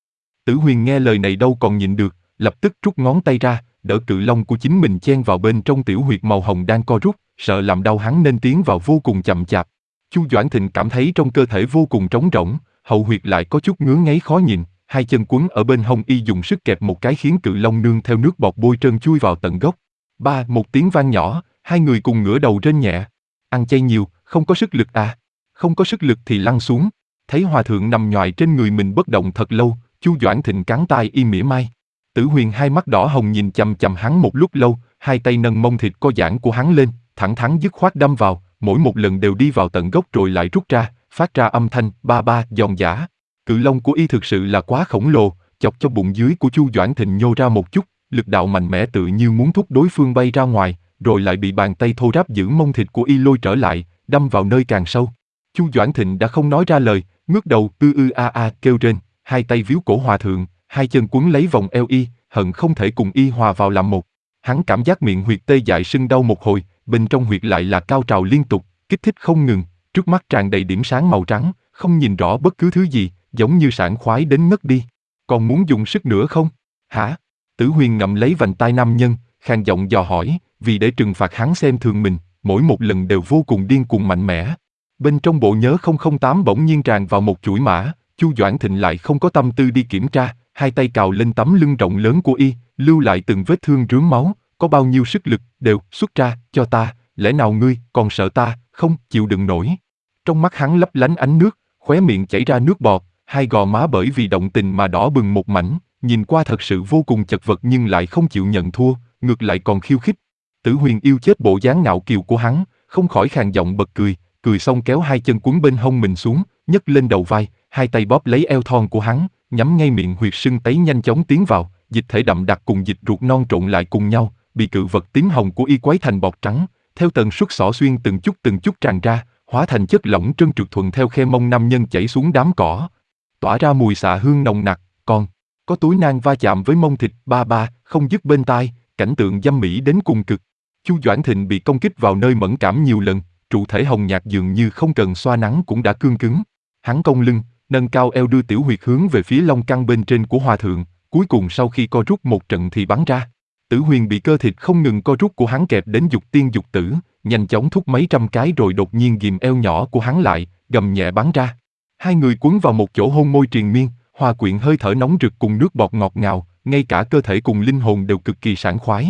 Tử Huyền nghe lời này đâu còn nhịn được, lập tức rút ngón tay ra, đỡ cự long của chính mình chen vào bên trong tiểu huyệt màu hồng đang co rút, sợ làm đau hắn nên tiến vào vô cùng chậm chạp. Chu Doãn Thịnh cảm thấy trong cơ thể vô cùng trống rỗng, hậu huyệt lại có chút ngứa ngáy khó nhìn, hai chân quấn ở bên hông y dùng sức kẹp một cái khiến cự long nương theo nước bọt bôi trơn chui vào tận gốc. Ba, một tiếng vang nhỏ, hai người cùng ngửa đầu rên nhẹ. Ăn chay nhiều, không có sức lực à? Không có sức lực thì lăn xuống. Thấy hòa thượng nằm nhoài trên người mình bất động thật lâu, Chu Doãn Thịnh cắn tai y mỉa mai. Tử Huyền hai mắt đỏ hồng nhìn chằm chằm hắn một lúc lâu, hai tay nâng mông thịt co giãn của hắn lên, thẳng thắn dứt khoát đâm vào, mỗi một lần đều đi vào tận gốc rồi lại rút ra, phát ra âm thanh ba ba giòn giã. Cự long của y thực sự là quá khổng lồ, chọc cho bụng dưới của Chu Doãn Thịnh nhô ra một chút, lực đạo mạnh mẽ tự như muốn thúc đối phương bay ra ngoài, rồi lại bị bàn tay thô ráp giữ mông thịt của y lôi trở lại, đâm vào nơi càng sâu. Chu Doãn Thịnh đã không nói ra lời, ngước đầu ư ư a a kêu rên, hai tay víu cổ hòa thượng, hai chân quấn lấy vòng eo y, hận không thể cùng y hòa vào làm một. Hắn cảm giác miệng huyệt tê dại sưng đau một hồi, bên trong huyệt lại là cao trào liên tục, kích thích không ngừng, trước mắt tràn đầy điểm sáng màu trắng, không nhìn rõ bất cứ thứ gì, giống như sảng khoái đến ngất đi. Còn muốn dùng sức nữa không? Hả? Tử Huyền ngậm lấy vành tai nam nhân, khàn giọng dò hỏi, vì để trừng phạt hắn xem thường mình, mỗi một lần đều vô cùng điên cuồng mạnh mẽ. Bên trong bộ nhớ không không tám bỗng nhiên tràn vào một chuỗi mã, Chu Doãn Thịnh lại không có tâm tư đi kiểm tra, hai tay cào lên tấm lưng rộng lớn của y, lưu lại từng vết thương rướm máu, có bao nhiêu sức lực, đều xuất ra, cho ta, lẽ nào ngươi còn sợ ta, không chịu đựng nổi. Trong mắt hắn lấp lánh ánh nước, khóe miệng chảy ra nước bọt, hai gò má bởi vì động tình mà đỏ bừng một mảnh, nhìn qua thật sự vô cùng chật vật nhưng lại không chịu nhận thua, ngược lại còn khiêu khích. Tử Huyền yêu chết bộ dáng ngạo kiều của hắn, không khỏi khàn giọng bật cười, cười xong kéo hai chân quấn bên hông mình xuống, nhấc lên đầu vai, hai tay bóp lấy eo thon của hắn, nhắm ngay miệng huyệt sưng tấy nhanh chóng tiến vào, dịch thể đậm đặc cùng dịch ruột non trộn lại cùng nhau, bị cự vật tím hồng của y quấy thành bọt trắng, theo tần suất xỏ xuyên từng chút từng chút tràn ra, hóa thành chất lỏng trơn trượt thuận theo khe mông nam nhân chảy xuống đám cỏ, tỏa ra mùi xạ hương nồng nặc, còn có túi nang va chạm với mông thịt ba ba, không dứt bên tai, cảnh tượng dâm mỹ đến cùng cực. Chu Doãn Thịnh bị công kích vào nơi mẫn cảm nhiều lần, trụ thể hồng nhạt dường như không cần xoa nắng cũng đã cương cứng. Hắn cong lưng, nâng cao eo đưa tiểu huyệt hướng về phía long căn bên trên của hòa thượng, cuối cùng sau khi co rút một trận thì bắn ra. Tử Huyền bị cơ thịt không ngừng co rút của hắn kẹp đến dục tiên dục tử, nhanh chóng thúc mấy trăm cái rồi đột nhiên ghìm eo nhỏ của hắn lại, gầm nhẹ bắn ra. Hai người quấn vào một chỗ hôn môi triền miên, hòa quyện hơi thở nóng rực cùng nước bọt ngọt ngào, ngay cả cơ thể cùng linh hồn đều cực kỳ sảng khoái.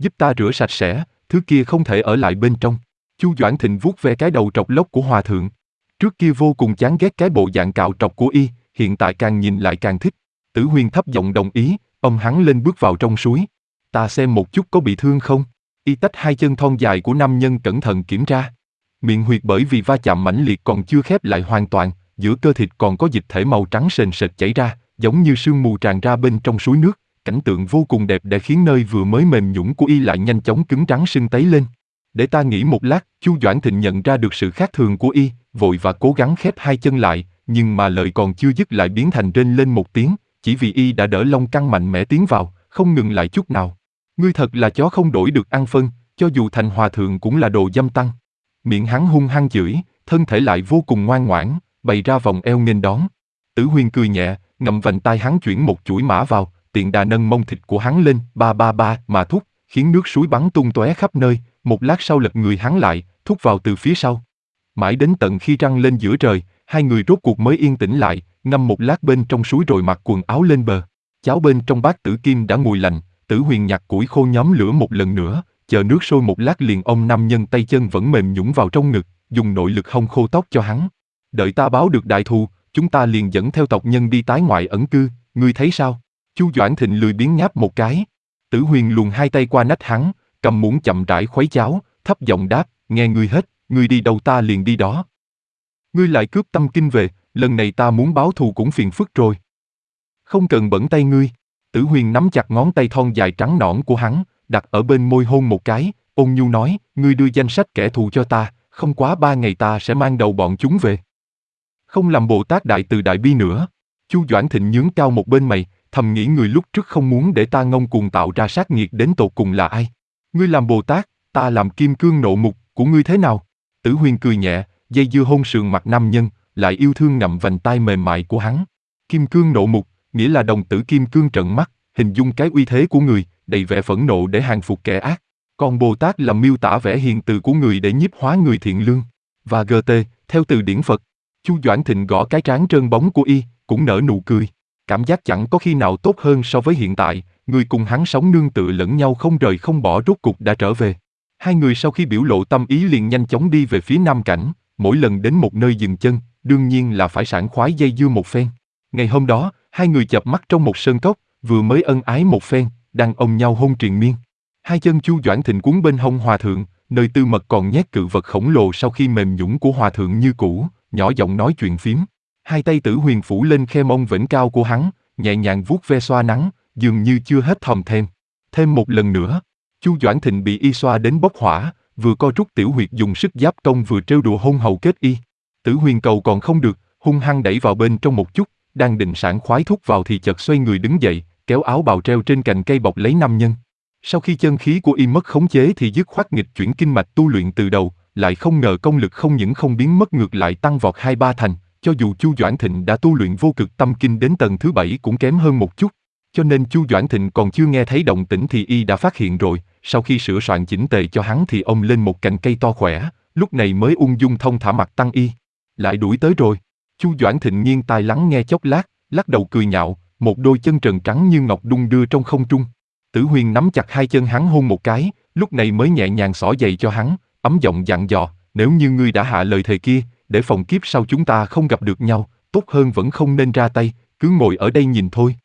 giúp ta rửa sạch sẽ, thứ kia không thể ở lại bên trong. Chu Doãn Thịnh vuốt ve cái đầu trọc lóc của hòa thượng. Trước kia vô cùng chán ghét cái bộ dạng cạo trọc của y, hiện tại càng nhìn lại càng thích. Tử Huyên thấp giọng đồng ý, ông hắn lên bước vào trong suối. Ta xem một chút có bị thương không? Y tách hai chân thon dài của nam nhân cẩn thận kiểm tra. Miệng huyệt bởi vì va chạm mãnh liệt còn chưa khép lại hoàn toàn, giữa cơ thịt còn có dịch thể màu trắng sền sệt chảy ra, giống như sương mù tràn ra bên trong suối nước. Cảnh tượng vô cùng đẹp để khiến nơi vừa mới mềm nhũn của y lại nhanh chóng cứng trắng sưng tấy lên. Để ta nghĩ một lát, Chu Doãn Thịnh nhận ra được sự khác thường của y, vội và cố gắng khép hai chân lại, nhưng mà lời còn chưa dứt lại biến thành rên lên một tiếng, chỉ vì y đã đỡ lông căng mạnh mẽ tiến vào, không ngừng lại chút nào. Ngươi thật là chó không đổi được ăn phân, cho dù thành hòa thượng cũng là đồ dâm tăng. Miệng hắn hung hăng chửi, thân thể lại vô cùng ngoan ngoãn, bày ra vòng eo nghênh đón. Tử Huyên cười nhẹ, ngậm vành tai hắn chuyển một chuỗi mã vào, tiện đà nâng mông thịt của hắn lên, ba ba ba mà thúc, khiến nước suối bắn tung tóe khắp nơi. Một lát sau lật người hắn lại, thúc vào từ phía sau. Mãi đến tận khi trăng lên giữa trời, hai người rốt cuộc mới yên tĩnh lại, ngâm một lát bên trong suối rồi mặc quần áo lên bờ. Cháo bên trong bát tử kim đã nguội lạnh, Tử Huyền nhặt củi khô nhóm lửa một lần nữa, chờ nước sôi một lát liền ôm nam nhân tay chân vẫn mềm nhũn vào trong ngực, dùng nội lực hông khô tóc cho hắn. Đợi ta báo được đại thù, chúng ta liền dẫn theo tộc nhân đi tái ngoại ẩn cư, ngươi thấy sao? Chu Doãn Thịnh lười biếng nháp một cái. Tử Huyền luồn hai tay qua nách hắn, cầm muỗng chậm rãi khuấy cháo, thấp giọng đáp, nghe ngươi hết, ngươi đi đâu ta liền đi đó. Ngươi lại cướp tâm kinh về, lần này ta muốn báo thù cũng phiền phức rồi. Không cần bẩn tay ngươi. Tử Huyền nắm chặt ngón tay thon dài trắng nõn của hắn, đặt ở bên môi hôn một cái, ôn nhu nói, ngươi đưa danh sách kẻ thù cho ta, không quá ba ngày ta sẽ mang đầu bọn chúng về. Không làm Bồ Tát Đại Từ Đại Bi nữa. Chu Doãn Thịnh nhướng cao một bên mày, thầm nghĩ người lúc trước không muốn để ta ngông cuồng tạo ra sát nghiệt đến tột cùng là ai. Ngươi làm Bồ Tát, ta làm Kim Cương Nộ Mục, của ngươi thế nào? Tử Huyền cười nhẹ, dây dưa hôn sườn mặt nam nhân, lại yêu thương ngậm vành tai mềm mại của hắn. Kim Cương Nộ Mục, nghĩa là đồng tử kim cương trận mắt, hình dung cái uy thế của người, đầy vẻ phẫn nộ để hàng phục kẻ ác. Còn Bồ Tát là miêu tả vẻ hiền từ của người để nhiếp hóa người thiện lương. Và giê tê, theo từ điển Phật. Chu Doãn Thịnh gõ cái trán trơn bóng của y, cũng nở nụ cười. Cảm giác chẳng có khi nào tốt hơn so với hiện tại, người cùng hắn sống nương tựa lẫn nhau không rời không bỏ rốt cục đã trở về. Hai người sau khi biểu lộ tâm ý liền nhanh chóng đi về phía Nam Cảnh, mỗi lần đến một nơi dừng chân, đương nhiên là phải sảng khoái dây dưa một phen. Ngày hôm đó, hai người chợp mắt trong một sơn cốc, vừa mới ân ái một phen, đang ôm nhau hôn triền miên. Hai chân Chu Doãn Thịnh cuốn bên hông hòa thượng, nơi tư mật còn nhét cự vật khổng lồ sau khi mềm nhũn của hòa thượng như cũ, nhỏ giọng nói chuyện phím. Hai tay Tử Huyền phủ lên khe mông vểnh cao của hắn, nhẹ nhàng vuốt ve xoa nắng, dường như chưa hết thòm thêm. Thêm một lần nữa, Chu Doãn Thịnh bị y xoa đến bốc hỏa, vừa co rút tiểu huyệt dùng sức giáp công vừa trêu đùa hôn hầu kết y. Tử Huyền cầu còn không được, hung hăng đẩy vào bên trong một chút, đang định sảng khoái thúc vào thì chợt xoay người đứng dậy, kéo áo bào treo trên cành cây bọc lấy nam nhân. Sau khi chân khí của y mất khống chế thì dứt khoát nghịch chuyển kinh mạch tu luyện từ đầu, lại không ngờ công lực không những không biến mất ngược lại tăng vọt hai ba thành, cho dù Chu Doãn Thịnh đã tu luyện vô cực tâm kinh đến tầng thứ bảy cũng kém hơn một chút. Cho nên Chu Doãn Thịnh còn chưa nghe thấy động tĩnh thì y đã phát hiện rồi, sau khi sửa soạn chỉnh tề cho hắn thì ôm lên một cành cây to khỏe, lúc này mới ung dung thông thả mặt tăng y. Lại đuổi tới rồi. Chu Doãn Thịnh nghiêng tai lắng nghe chốc lát, lắc đầu cười nhạo, một đôi chân trần trắng như ngọc đung đưa trong không trung. Tử Huyền nắm chặt hai chân hắn hôn một cái, lúc này mới nhẹ nhàng xỏ giày cho hắn, ấm giọng dặn dò, nếu như ngươi đã hạ lời thề kia, để phòng kiếp sau chúng ta không gặp được nhau, tốt hơn vẫn không nên ra tay, cứ ngồi ở đây nhìn thôi.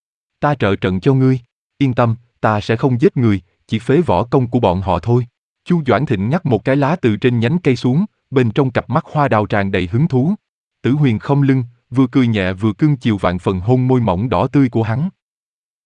Ta trợ trận cho ngươi, yên tâm, ta sẽ không giết người, chỉ phế võ công của bọn họ thôi. Chu Doãn Thịnh ngắt một cái lá từ trên nhánh cây xuống, bên trong cặp mắt hoa đào tràn đầy hứng thú. Tử Huyền không lưng, vừa cười nhẹ vừa cưng chiều vạn phần hôn môi mỏng đỏ tươi của hắn.